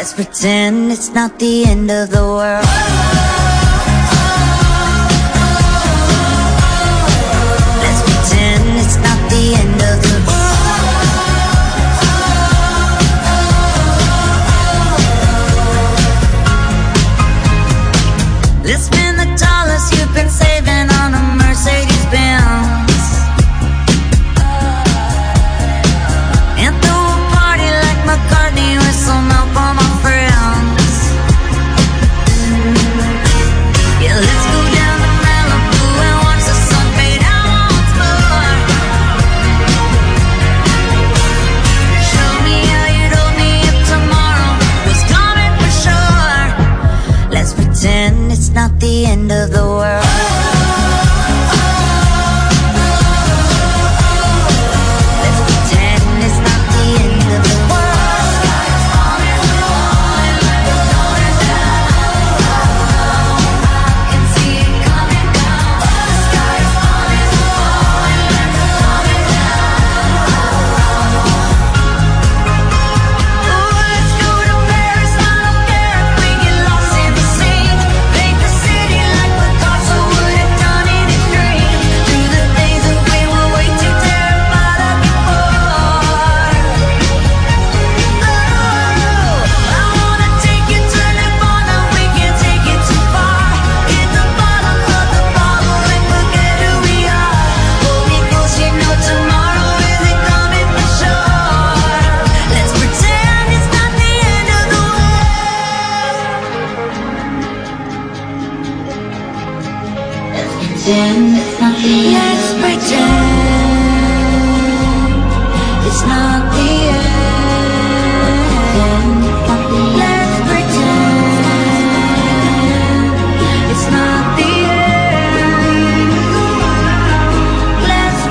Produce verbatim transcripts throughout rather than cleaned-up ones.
Let's pretend it's not the end of the world. Let's pretend it's not the end of the world. Let's spend the dollars you've been saving on a Mercedes Benz and throw a party like McCartney with some help on my friends. Yeah, let's go down to Malibu and watch the sun fade out once more. Show me how you told me if tomorrow was coming for sure. Let's pretend it's not the end of the world. Let's pretend it's not the end. Let's pretend it's not the end. Let's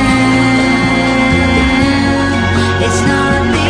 pretend it's not the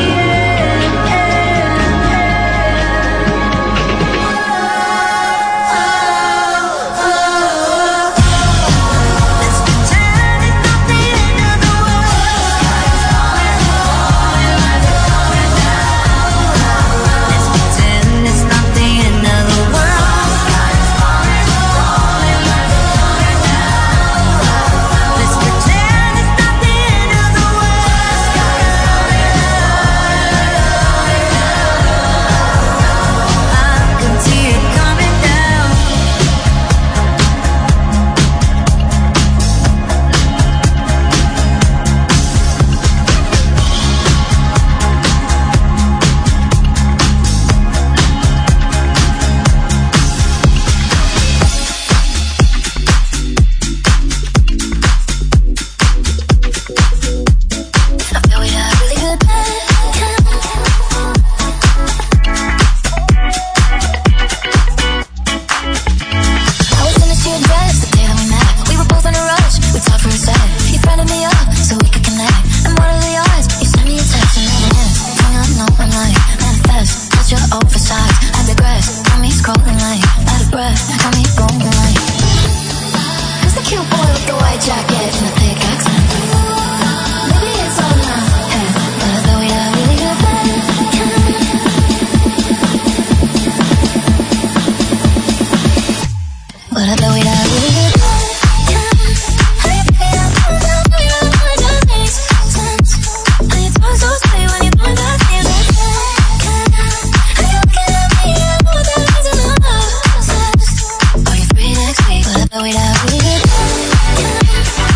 Wait, I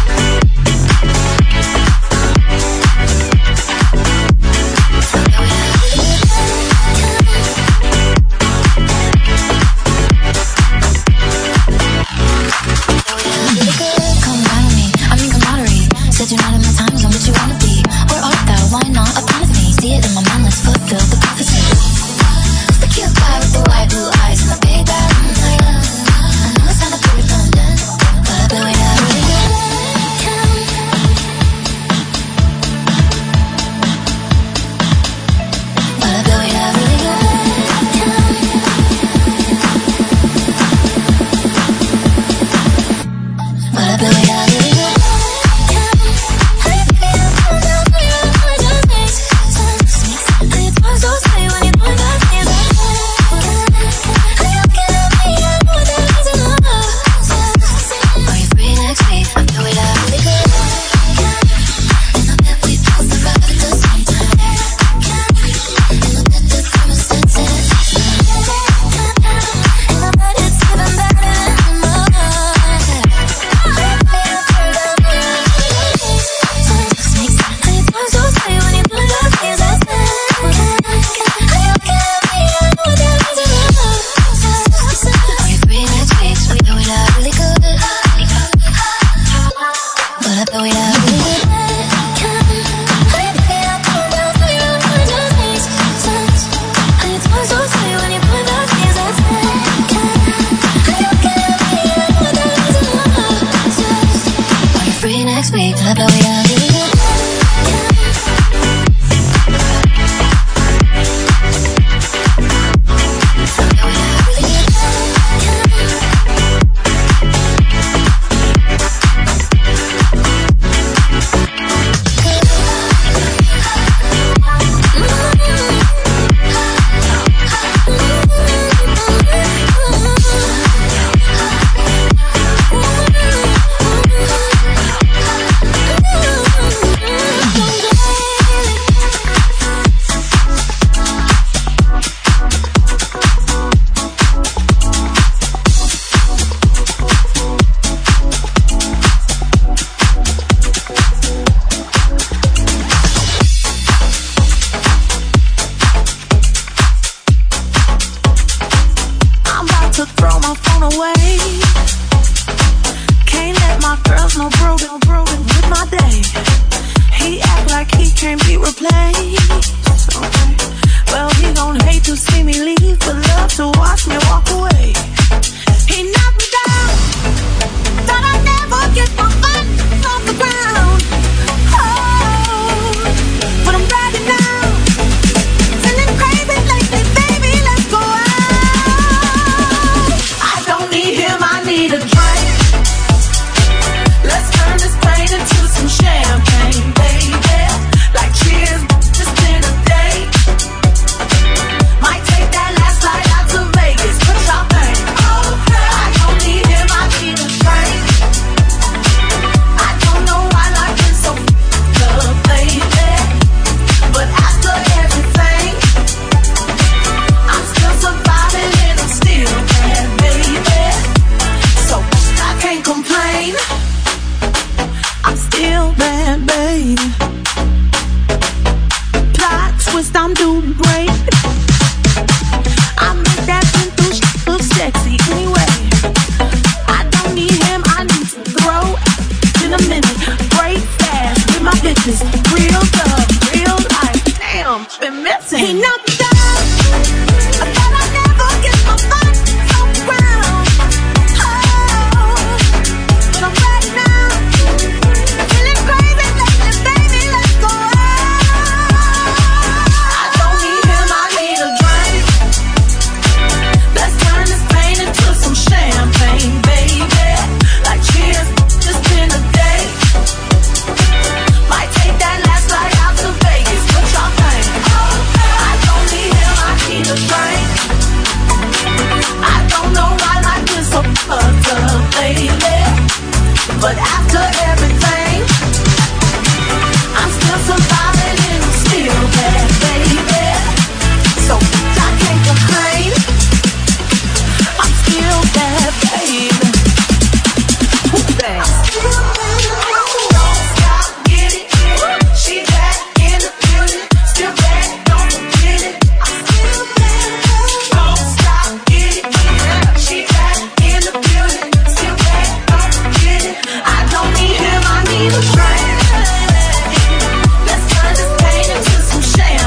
Let's turn this pain into some shame.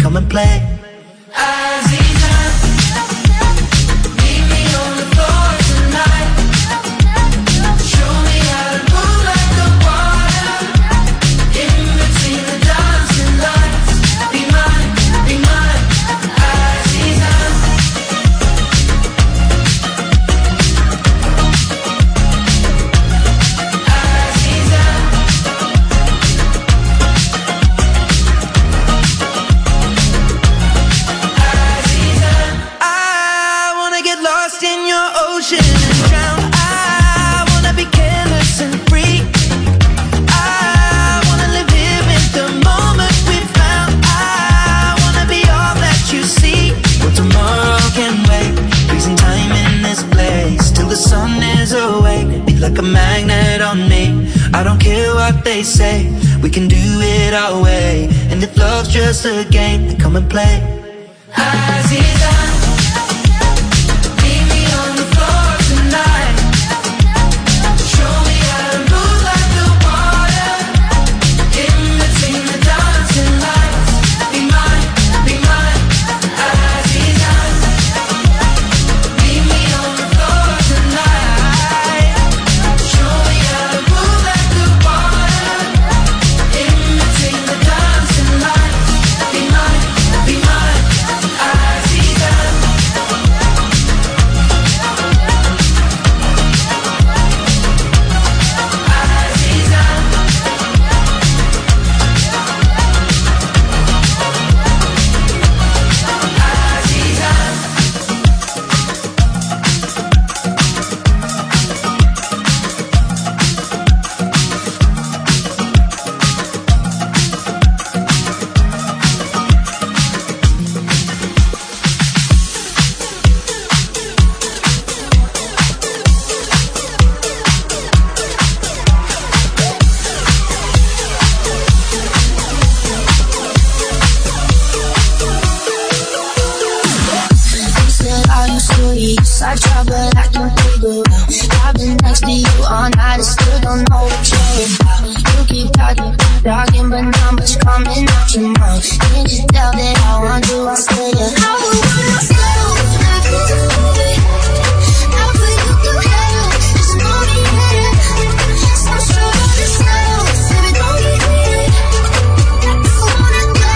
come and play. Like a magnet on me, I don't care what they say, we can do it our way. And if love's just a game, then come and play. Aziza, meet me on the floor tonight. Show me how to move like the water, in between the dancing lights. Be mine, be mine, Aziza. Meet me on the floor tonight. I try, but I can't figure out. I've been next to you all night and still don't know what you're about. You keep talking, talking, but not much coming out your mouth. Can't you tell that I want you? I say yeah. I would wanna slow, baby. I put you through hell, there's no need. So sure of yourself, baby, don't get it. I wanna go,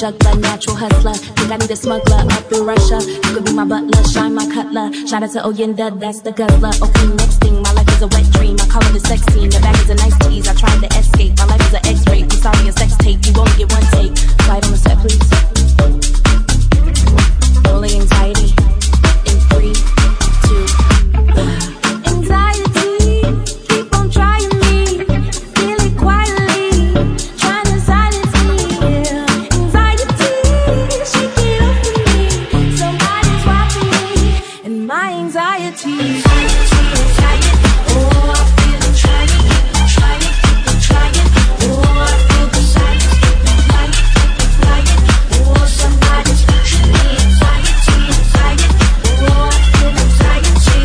juggler, natural hustler. Think I need a smuggler up in Russia. You could be my butler, shine my cutler. Shout out to Oyenda, that's the guzzler. Okay, next thing, my life is a wet dream. I call it a sex scene. The bag is a nice tease. I tried to escape. My life is an X-ray. I'm sorry, a sex tape. You only get one take. Slide on the set, please. Rolling anxiety in three, two, one. Anxiety, keep on trying me. Feel it quietly, trying to silence me. Yeah. Anxiety, shake it off for me. Somebody's watching me, and my anxiety. Anxiety, anxiety, oh, I feel it trying, keep on trying, keep on trying. Oh, I feel the silence, keep on flying, keep on flying. Oh, somebody's watching me. Anxiety, anxiety, oh, I feel anxiety.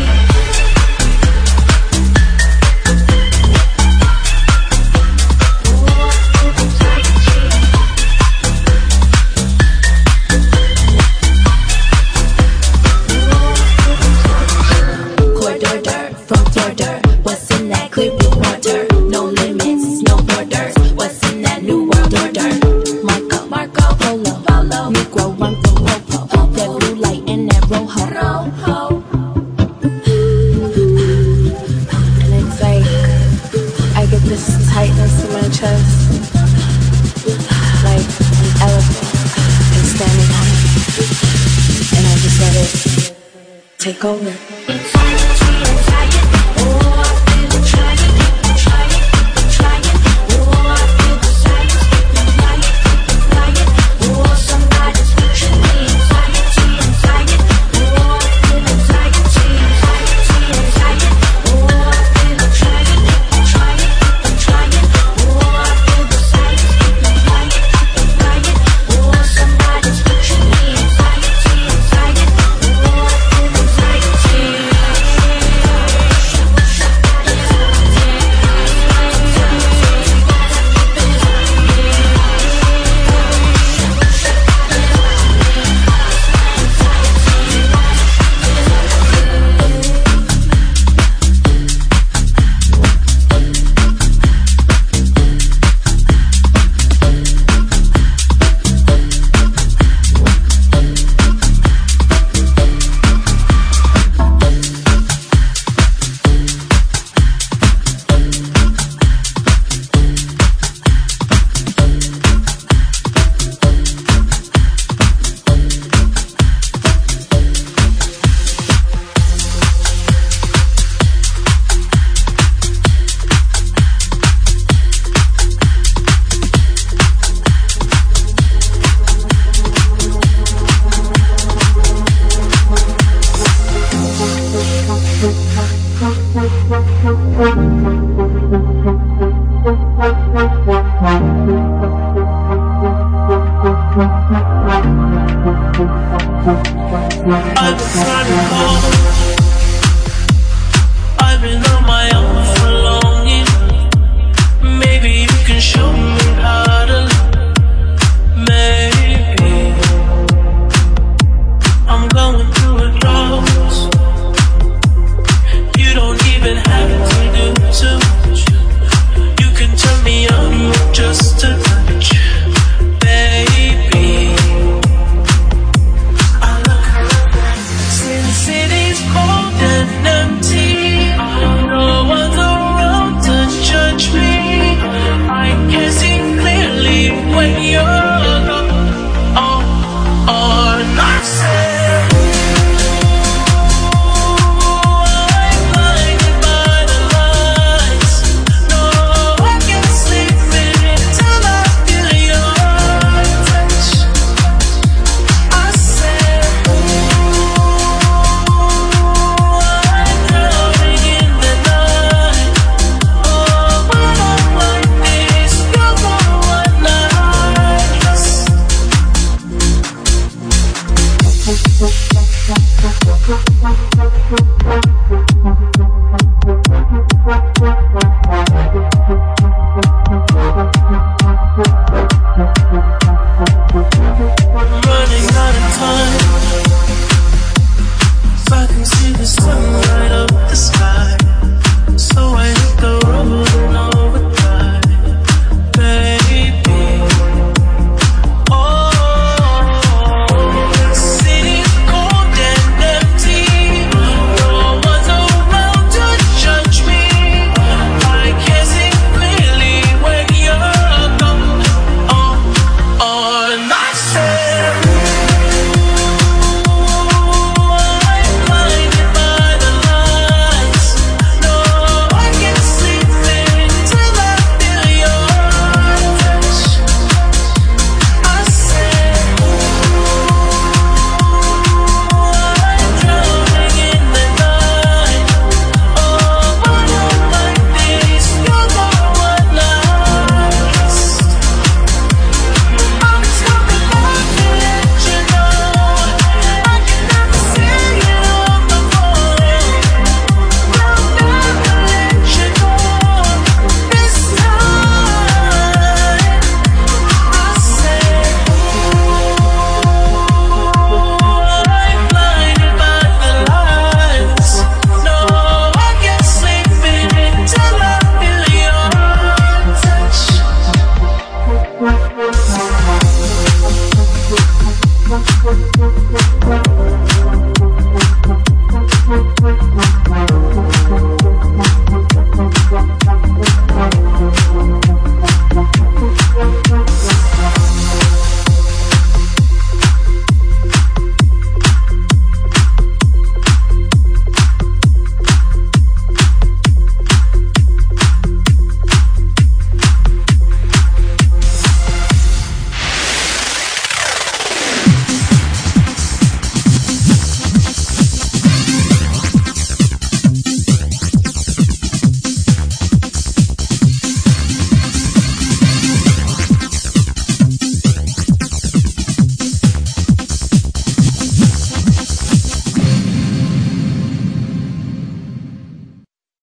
Corridor from Florida, what's in that clear blue water? No limits, no borders. What's in that new world order? Marco, Marco, Polo, Polo, Negro, one from Popo. That blue light and that rojo, rojo. And it's like I get this tightness in my chest, like an elephant is standing on it, and I just let it take over. Anxiety, anxiety, oh, I feel it trying, keep on trying, keep on trying. Oh, I feel the silence, keep on flying, keep on flying. Oh, somebody's watching me. Anxiety, anxiety, oh, I feel anxiety. Anxiety, anxiety, oh, I feel it trying, keep on trying, keep on trying. Oh, I feel the silence, keep on flying, keep on flying. Oh, somebody's watching me. Anxiety, anxiety, oh, I feel anxiety. I've been running home. I've been on my own for long. Yeah. Maybe you can show me how to live. Maybe I'm going through a drought. You don't even have to do too much. You can turn me on with just a touch, baby. City's cold and empty. No one's around to judge me. I can see clearly when you're gone. Oh, oh, and I said, I'm blinded by the lights. No, I can't sleep until I feel your touch. I said, running out of time. If I can see the sunlight